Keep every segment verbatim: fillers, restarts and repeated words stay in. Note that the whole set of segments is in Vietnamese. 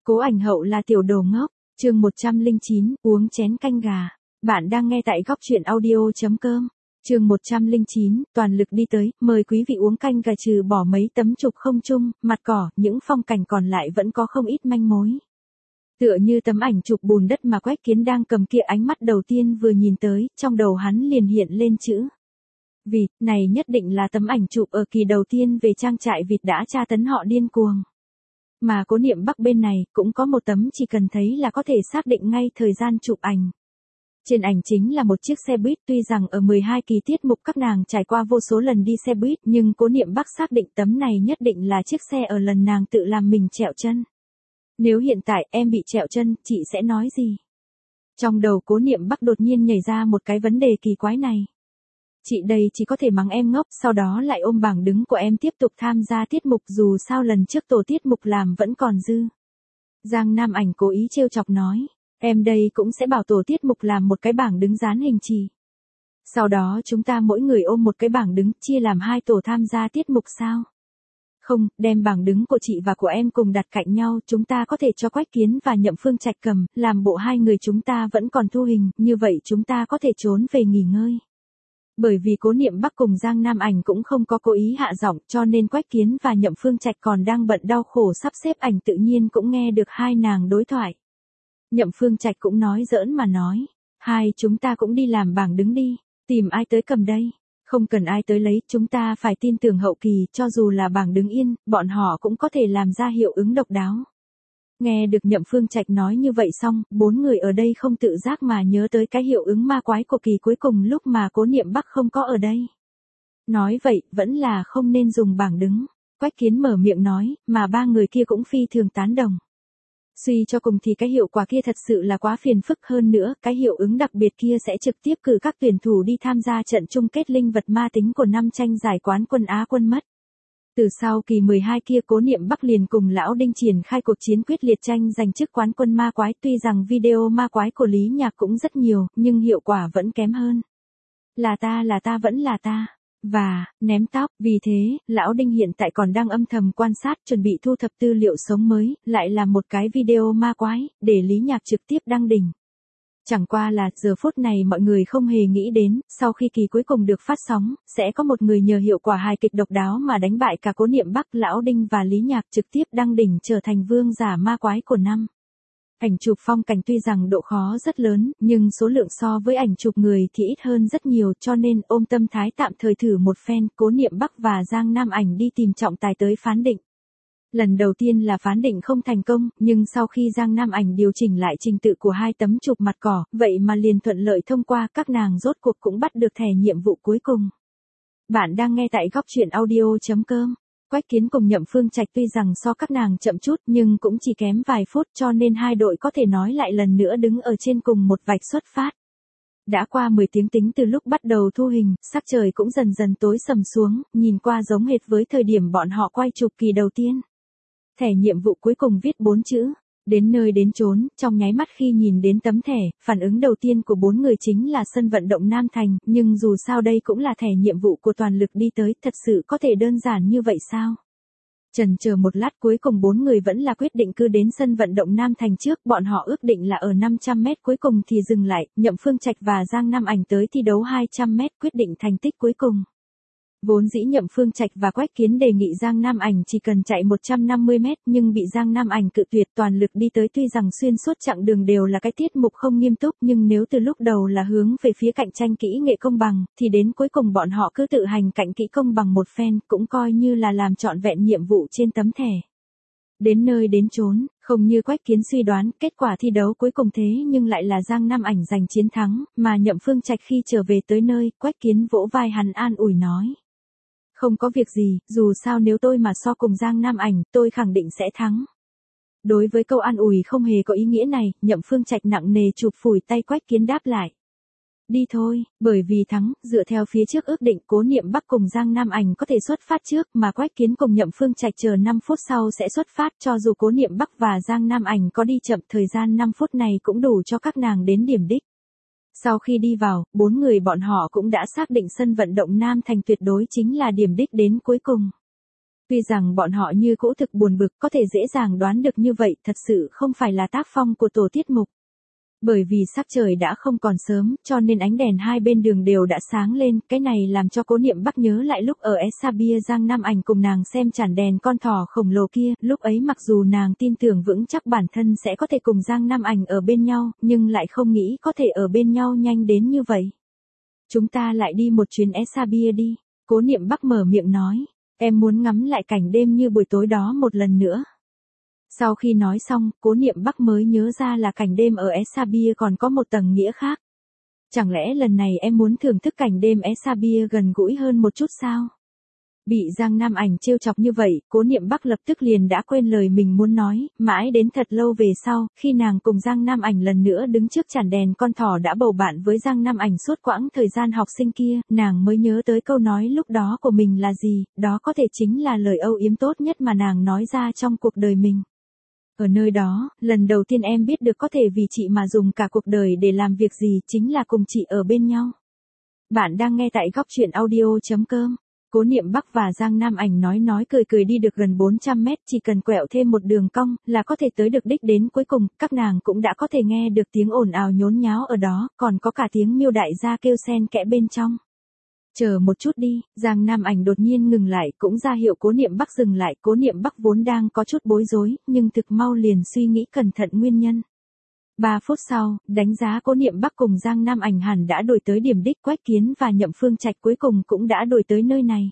Cố Ảnh Hậu là tiểu đồ ngốc, chương một trăm lẻ chín, uống chén canh gà. Bạn đang nghe tại góc truyện audio.com. Chương một trăm lẻ chín, toàn lực đi tới, mời quý vị uống canh gà. Trừ bỏ mấy tấm chụp không trung, mặt cỏ, những phong cảnh còn lại vẫn có không ít manh mối. Tựa như tấm ảnh chụp bùn đất mà Quách Kiến đang cầm kia, ánh mắt đầu tiên vừa nhìn tới, trong đầu hắn liền hiện lên chữ vịt, này nhất định là tấm ảnh chụp ở kỳ đầu tiên về trang trại vịt đã tra tấn họ điên cuồng. Mà Cố Niệm Bắc bên này, cũng có một tấm chỉ cần thấy là có thể xác định ngay thời gian chụp ảnh. Trên ảnh chính là một chiếc xe buýt, tuy rằng ở mười hai kỳ tiết mục các nàng trải qua vô số lần đi xe buýt, nhưng Cố Niệm Bắc xác định tấm này nhất định là chiếc xe ở lần nàng tự làm mình trẹo chân. Nếu hiện tại em bị trẹo chân, chị sẽ nói gì? Trong đầu Cố Niệm Bắc đột nhiên nhảy ra một cái vấn đề kỳ quái này. Chị đây chỉ có thể mắng em ngốc, sau đó lại ôm bảng đứng của em tiếp tục tham gia tiết mục, dù sao lần trước tổ tiết mục làm vẫn còn dư. Giang Nam Ảnh cố ý trêu chọc nói, em đây cũng sẽ bảo tổ tiết mục làm một cái bảng đứng dán hình chì. Sau đó chúng ta mỗi người ôm một cái bảng đứng, chia làm hai tổ tham gia tiết mục sao? Không, đem bảng đứng của chị và của em cùng đặt cạnh nhau, chúng ta có thể cho Quách Kiến và Nhậm Phương Trạch cầm, làm bộ hai người chúng ta vẫn còn thu hình, như vậy chúng ta có thể trốn về nghỉ ngơi. Bởi vì Cố Niệm Bắc cùng Giang Nam Ảnh cũng không có cố ý hạ giọng, cho nên Quách Kiến và Nhậm Phương Trạch còn đang bận đau khổ sắp xếp ảnh tự nhiên cũng nghe được hai nàng đối thoại. Nhậm Phương Trạch cũng nói giỡn mà nói, hai chúng ta cũng đi làm bảng đứng đi, tìm ai tới cầm đây, không cần ai tới lấy, chúng ta phải tin tưởng hậu kỳ, cho dù là bảng đứng yên, bọn họ cũng có thể làm ra hiệu ứng độc đáo. Nghe được Nhậm Phương Trạch nói như vậy xong, bốn người ở đây không tự giác mà nhớ tới cái hiệu ứng ma quái của kỳ cuối cùng lúc mà Cố Niệm Bắc không có ở đây. Nói vậy, vẫn là không nên dùng bảng đứng. Quách Kiến mở miệng nói, mà ba người kia cũng phi thường tán đồng. Suy cho cùng thì cái hiệu quả kia thật sự là quá phiền phức, hơn nữa, cái hiệu ứng đặc biệt kia sẽ trực tiếp cử các tuyển thủ đi tham gia trận chung kết linh vật ma tính của năm tranh giải quán quân Á quân mất. Từ sau kỳ mười hai kia Cố Niệm Bắc liền cùng Lão Đinh triển khai cuộc chiến quyết liệt tranh giành chức quán quân ma quái, tuy rằng video ma quái của Lý Nhạc cũng rất nhiều, nhưng hiệu quả vẫn kém hơn. Là ta là ta vẫn là ta. Và, ném tóc, vì thế, Lão Đinh hiện tại còn đang âm thầm quan sát, chuẩn bị thu thập tư liệu sống mới, lại là một cái video ma quái, để Lý Nhạc trực tiếp đăng đỉnh. Chẳng qua là, giờ phút này mọi người không hề nghĩ đến, sau khi kỳ cuối cùng được phát sóng, sẽ có một người nhờ hiệu quả hài kịch độc đáo mà đánh bại cả Cố Niệm Bắc, Lão Đinh và Lý Nhạc, trực tiếp đăng đỉnh trở thành vương giả ma quái của năm. Ảnh chụp phong cảnh tuy rằng độ khó rất lớn, nhưng số lượng so với ảnh chụp người thì ít hơn rất nhiều, cho nên ôm tâm thái tạm thời thử một phen, Cố Niệm Bắc và Giang Nam Ảnh đi tìm trọng tài tới phán định. Lần đầu tiên là phán định không thành công, nhưng sau khi Giang Nam Ảnh điều chỉnh lại trình tự của hai tấm chụp mặt cỏ, vậy mà liền thuận lợi thông qua, các nàng rốt cuộc cũng bắt được thẻ nhiệm vụ cuối cùng. Bạn đang nghe tại góc truyện audio.com. Quách Kiến cùng Nhậm Phương Trạch tuy rằng so các nàng chậm chút nhưng cũng chỉ kém vài phút, cho nên hai đội có thể nói lại lần nữa đứng ở trên cùng một vạch xuất phát. Đã qua mười tiếng tính từ lúc bắt đầu thu hình, sắc trời cũng dần dần tối sầm xuống, nhìn qua giống hệt với thời điểm bọn họ quay chụp kỳ đầu tiên. Thẻ nhiệm vụ cuối cùng viết bốn chữ, đến nơi đến chốn, trong nháy mắt khi nhìn đến tấm thẻ, phản ứng đầu tiên của bốn người chính là sân vận động Nam Thành, nhưng dù sao đây cũng là thẻ nhiệm vụ của toàn lực đi tới, thật sự có thể đơn giản như vậy sao? Chần chờ một lát cuối cùng bốn người vẫn là quyết định cứ đến sân vận động Nam Thành trước, bọn họ ước định là ở năm trăm mét cuối cùng thì dừng lại, Nhậm Phương Trạch và Giang Nam Ảnh tới thi đấu hai trăm mét, quyết định thành tích cuối cùng. Vốn dĩ Nhậm Phương Trạch và Quách Kiến đề nghị Giang Nam Ảnh chỉ cần chạy một trăm năm mươi mét, nhưng bị Giang Nam Ảnh cự tuyệt, toàn lực đi tới tuy rằng xuyên suốt chặng đường đều là cái tiết mục không nghiêm túc, nhưng nếu từ lúc đầu là hướng về phía cạnh tranh kỹ nghệ công bằng, thì đến cuối cùng bọn họ cứ tự hành cạnh kỹ công bằng một phen, cũng coi như là làm trọn vẹn nhiệm vụ trên tấm thẻ. Đến nơi đến chốn, không như Quách Kiến suy đoán, kết quả thi đấu cuối cùng thế nhưng lại là Giang Nam Ảnh giành chiến thắng, mà Nhậm Phương Trạch khi trở về tới nơi, Quách Kiến vỗ vai hắn an ủi nói. Không có việc gì, dù sao nếu tôi mà so cùng Giang Nam Ảnh, tôi khẳng định sẽ thắng. Đối với câu an ủi không hề có ý nghĩa này, Nhậm Phương Trạch nặng nề chụp phủi tay Quách Kiến đáp lại. Đi thôi, bởi vì thắng, dựa theo phía trước ước định Cố Niệm Bắc cùng Giang Nam Ảnh có thể xuất phát trước, mà Quách Kiến cùng Nhậm Phương Trạch chờ năm phút sau sẽ xuất phát, cho dù Cố Niệm Bắc và Giang Nam Ảnh có đi chậm, thời gian năm phút này cũng đủ cho các nàng đến điểm đích. Sau khi đi vào, bốn người bọn họ cũng đã xác định sân vận động Nam Thành tuyệt đối chính là điểm đích đến cuối cùng. Tuy rằng bọn họ như cũ thực buồn bực, có thể dễ dàng đoán được như vậy thật sự không phải là tác phong của tổ tiết mục. Bởi vì sắc trời đã không còn sớm, cho nên ánh đèn hai bên đường đều đã sáng lên, cái này làm cho Cố Niệm Bắc nhớ lại lúc ở Esa Bia Giang Nam Ảnh cùng nàng xem chản đèn con thỏ khổng lồ kia, lúc ấy mặc dù nàng tin tưởng vững chắc bản thân sẽ có thể cùng Giang Nam Ảnh ở bên nhau, nhưng lại không nghĩ có thể ở bên nhau nhanh đến như vậy. Chúng ta lại đi một chuyến Esa Bia đi, Cố Niệm Bắc mở miệng nói, em muốn ngắm lại cảnh đêm như buổi tối đó một lần nữa. Sau khi nói xong, Cố Niệm Bắc mới nhớ ra là cảnh đêm ở Esa Bia còn có một tầng nghĩa khác. Chẳng lẽ lần này em muốn thưởng thức cảnh đêm Esa Bia gần gũi hơn một chút sao? Bị Giang Nam Ảnh trêu chọc như vậy, Cố Niệm Bắc lập tức liền đã quên lời mình muốn nói, mãi đến thật lâu về sau, khi nàng cùng Giang Nam Ảnh lần nữa đứng trước chản đèn con thỏ đã bầu bạn với Giang Nam Ảnh suốt quãng thời gian học sinh kia, nàng mới nhớ tới câu nói lúc đó của mình là gì, đó có thể chính là lời âu yếm tốt nhất mà nàng nói ra trong cuộc đời mình. Ở nơi đó, lần đầu tiên em biết được có thể vì chị mà dùng cả cuộc đời để làm việc gì chính là cùng chị ở bên nhau. Bạn đang nghe tại góc truyện audio chấm com. Cố Niệm Bắc và Giang Nam Ảnh nói nói cười cười đi được gần bốn trăm mét, chỉ cần quẹo thêm một đường cong là có thể tới được đích đến cuối cùng, các nàng cũng đã có thể nghe được tiếng ồn ào nhốn nháo ở đó, còn có cả tiếng Miêu đại gia kêu xen kẽ bên trong. Chờ một chút đi, Giang Nam Ảnh đột nhiên ngừng lại, cũng ra hiệu Cố Niệm Bắc dừng lại, Cố Niệm Bắc vốn đang có chút bối rối, nhưng thực mau liền suy nghĩ cẩn thận nguyên nhân. Ba phút sau, đánh giá Cố Niệm Bắc cùng Giang Nam Ảnh hẳn đã đuổi tới điểm đích, Quách Kiến và Nhậm Phương Trạch cuối cùng cũng đã đuổi tới nơi này.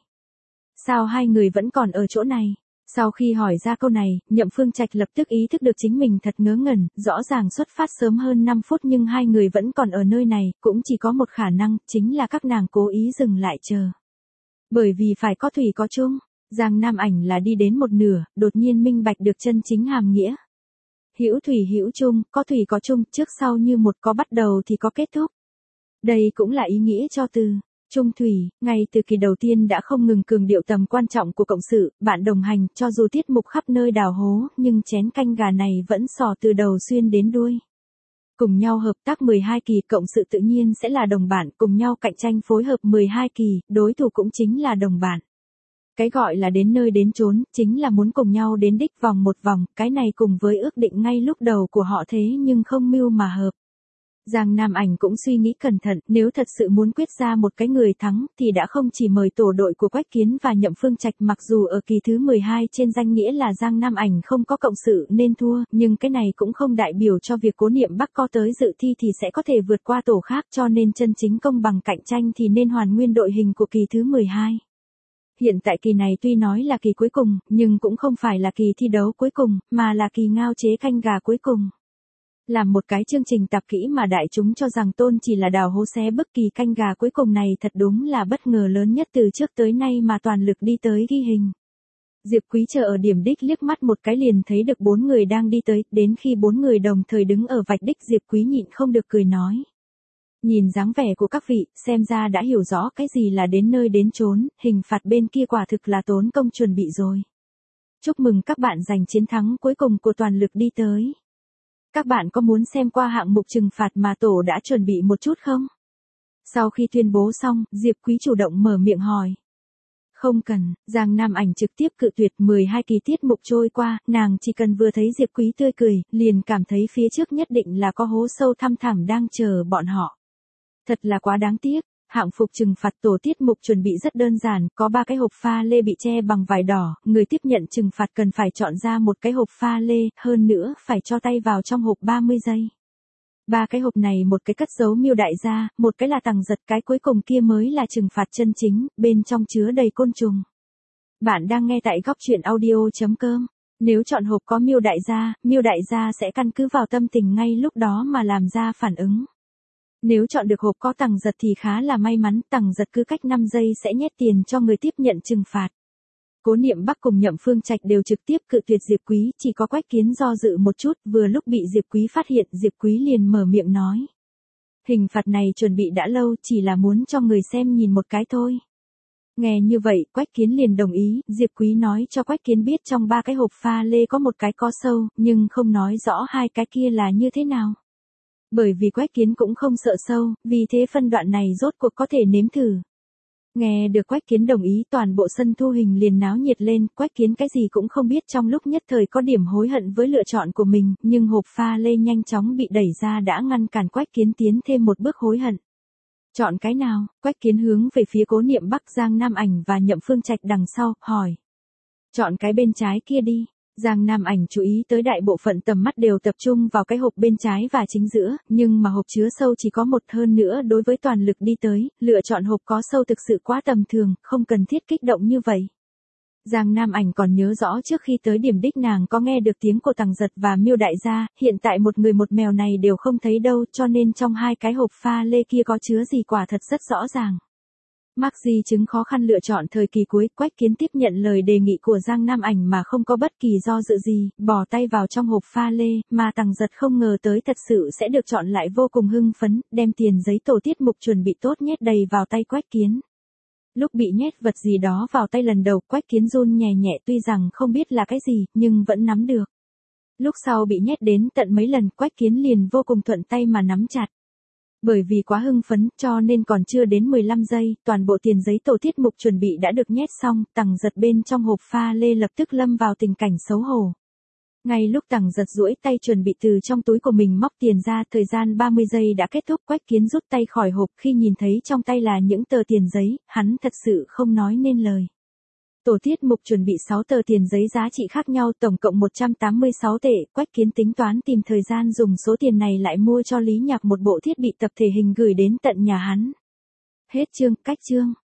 Sao hai người vẫn còn ở chỗ này? Sau khi hỏi ra câu này, Nhậm Phương Trạch lập tức ý thức được chính mình thật ngớ ngẩn, rõ ràng xuất phát sớm hơn năm phút nhưng hai người vẫn còn ở nơi này, cũng chỉ có một khả năng, chính là các nàng cố ý dừng lại chờ. Bởi vì phải có thủy có chung, Giang Nam Ảnh là đi đến một nửa, đột nhiên minh bạch được chân chính hàm nghĩa. Hữu thủy hữu chung, có thủy có chung, trước sau như một, có bắt đầu thì có kết thúc. Đây cũng là ý nghĩa cho từ chung thủy, ngay từ kỳ đầu tiên đã không ngừng cường điệu tầm quan trọng của cộng sự, bạn đồng hành, cho dù tiết mục khắp nơi đào hố, nhưng chén canh gà này vẫn sò từ đầu xuyên đến đuôi. Cùng nhau hợp tác mười hai kỳ, cộng sự tự nhiên sẽ là đồng bạn, cùng nhau cạnh tranh phối hợp mười hai kỳ, đối thủ cũng chính là đồng bạn. Cái gọi là đến nơi đến chốn, chính là muốn cùng nhau đến đích vòng một vòng, cái này cùng với ước định ngay lúc đầu của họ thế nhưng không mưu mà hợp. Giang Nam Ảnh cũng suy nghĩ cẩn thận, nếu thật sự muốn quyết ra một cái người thắng, thì đã không chỉ mời tổ đội của Quách Kiến và Nhậm Phương Trạch, mặc dù ở kỳ thứ mười hai trên danh nghĩa là Giang Nam Ảnh không có cộng sự nên thua, nhưng cái này cũng không đại biểu cho việc Cố Niệm Bắc có tới dự thi thì sẽ có thể vượt qua tổ khác, cho nên chân chính công bằng cạnh tranh thì nên hoàn nguyên đội hình của kỳ thứ mười hai. Hiện tại kỳ này tuy nói là kỳ cuối cùng, nhưng cũng không phải là kỳ thi đấu cuối cùng, mà là kỳ ngao chế canh gà cuối cùng. Làm một cái chương trình tạp kỹ mà đại chúng cho rằng tôn chỉ là đào hố xé bức, kỳ canh gà cuối cùng này thật đúng là bất ngờ lớn nhất từ trước tới nay mà toàn lực đi tới ghi hình. Diệp Quý chờ ở điểm đích liếc mắt một cái liền thấy được bốn người đang đi tới, đến khi bốn người đồng thời đứng ở vạch đích Diệp Quý nhịn không được cười nói. Nhìn dáng vẻ của các vị, xem ra đã hiểu rõ cái gì là đến nơi đến chốn, hình phạt bên kia quả thực là tốn công chuẩn bị rồi. Chúc mừng các bạn giành chiến thắng cuối cùng của toàn lực đi tới. Các bạn có muốn xem qua hạng mục trừng phạt mà tổ đã chuẩn bị một chút không? Sau khi tuyên bố xong, Diệp Quý chủ động mở miệng hỏi. Không cần, Giang Nam Ảnh trực tiếp cự tuyệt. Mười hai kỳ tiết mục trôi qua, nàng chỉ cần vừa thấy Diệp Quý tươi cười, liền cảm thấy phía trước nhất định là có hố sâu thăm thẳm đang chờ bọn họ. Thật là quá đáng tiếc. Hạng mục trừng phạt tổ tiết mục chuẩn bị rất đơn giản, có ba cái hộp pha lê bị che bằng vải đỏ, người tiếp nhận trừng phạt cần phải chọn ra một cái hộp pha lê, hơn nữa phải cho tay vào trong hộp ba mươi giây. Ba cái hộp này một cái cất giấu Miêu đại gia, một cái là tàng giật, cái cuối cùng kia mới là trừng phạt chân chính, bên trong chứa đầy côn trùng. Bạn đang nghe tại góc truyện audio chấm com. Nếu chọn hộp có Miêu đại gia, Miêu đại gia sẽ căn cứ vào tâm tình ngay lúc đó mà làm ra phản ứng. Nếu chọn được hộp có tàng giật thì khá là may mắn, tàng giật cứ cách năm giây sẽ nhét tiền cho người tiếp nhận trừng phạt. Cố Niệm Bắc cùng Nhậm Phương Trạch đều trực tiếp cự tuyệt Diệp Quý, chỉ có Quách Kiến do dự một chút, vừa lúc bị Diệp Quý phát hiện, Diệp Quý liền mở miệng nói. Hình phạt này chuẩn bị đã lâu, chỉ là muốn cho người xem nhìn một cái thôi. Nghe như vậy, Quách Kiến liền đồng ý, Diệp Quý nói cho Quách Kiến biết trong ba cái hộp pha lê có một cái có sâu, nhưng không nói rõ hai cái kia là như thế nào. Bởi vì Quách Kiến cũng không sợ sâu, vì thế phân đoạn này rốt cuộc có thể nếm thử. Nghe được Quách Kiến đồng ý, toàn bộ sân thu hình liền náo nhiệt lên, Quách Kiến cái gì cũng không biết, trong lúc nhất thời có điểm hối hận với lựa chọn của mình, nhưng hộp pha lê nhanh chóng bị đẩy ra đã ngăn cản Quách Kiến tiến thêm một bước hối hận. Chọn cái nào? Quách Kiến hướng về phía Cố Niệm Bắc, Giang Nam Ảnh và Nhậm Phương Trạch đằng sau, hỏi. Chọn cái bên trái kia đi. Giang Nam Ảnh chú ý tới đại bộ phận tầm mắt đều tập trung vào cái hộp bên trái và chính giữa, nhưng mà hộp chứa sâu chỉ có một, hơn nữa đối với toàn lực đi tới, lựa chọn hộp có sâu thực sự quá tầm thường, không cần thiết kích động như vậy. Giang Nam Ảnh còn nhớ rõ trước khi tới điểm đích nàng có nghe được tiếng của Tằng Giật và Miêu Đại gia, hiện tại một người một mèo này đều không thấy đâu, cho nên trong hai cái hộp pha lê kia có chứa gì quả thật rất rõ ràng. Mắc di chứng khó khăn lựa chọn thời kỳ cuối, Quách Kiến tiếp nhận lời đề nghị của Giang Nam Ảnh mà không có bất kỳ do dự gì, bỏ tay vào trong hộp pha lê, mà Tằng Giật không ngờ tới thật sự sẽ được chọn lại vô cùng hưng phấn, đem tiền giấy tổ tiết mục chuẩn bị tốt nhét đầy vào tay Quách Kiến. Lúc bị nhét vật gì đó vào tay lần đầu, Quách Kiến run nhẹ nhẹ, tuy rằng không biết là cái gì, nhưng vẫn nắm được. Lúc sau bị nhét đến tận mấy lần, Quách Kiến liền vô cùng thuận tay mà nắm chặt. Bởi vì quá hưng phấn, cho nên còn chưa đến mười lăm giây, toàn bộ tiền giấy tổ tiết mục chuẩn bị đã được nhét xong, Tằng Giật bên trong hộp pha lê lập tức lâm vào tình cảnh xấu hổ. Ngay lúc Tằng Giật duỗi tay chuẩn bị từ trong túi của mình móc tiền ra, thời gian ba mươi giây đã kết thúc, Quách Kiến rút tay khỏi hộp, khi nhìn thấy trong tay là những tờ tiền giấy, hắn thật sự không nói nên lời. Tổ tiết mục chuẩn bị sáu tờ tiền giấy giá trị khác nhau, tổng cộng một trăm tám mươi sáu tệ, Quách Kiến tính toán tìm thời gian dùng số tiền này lại mua cho Lý Nhạc một bộ thiết bị tập thể hình gửi đến tận nhà hắn. Hết chương, cách chương.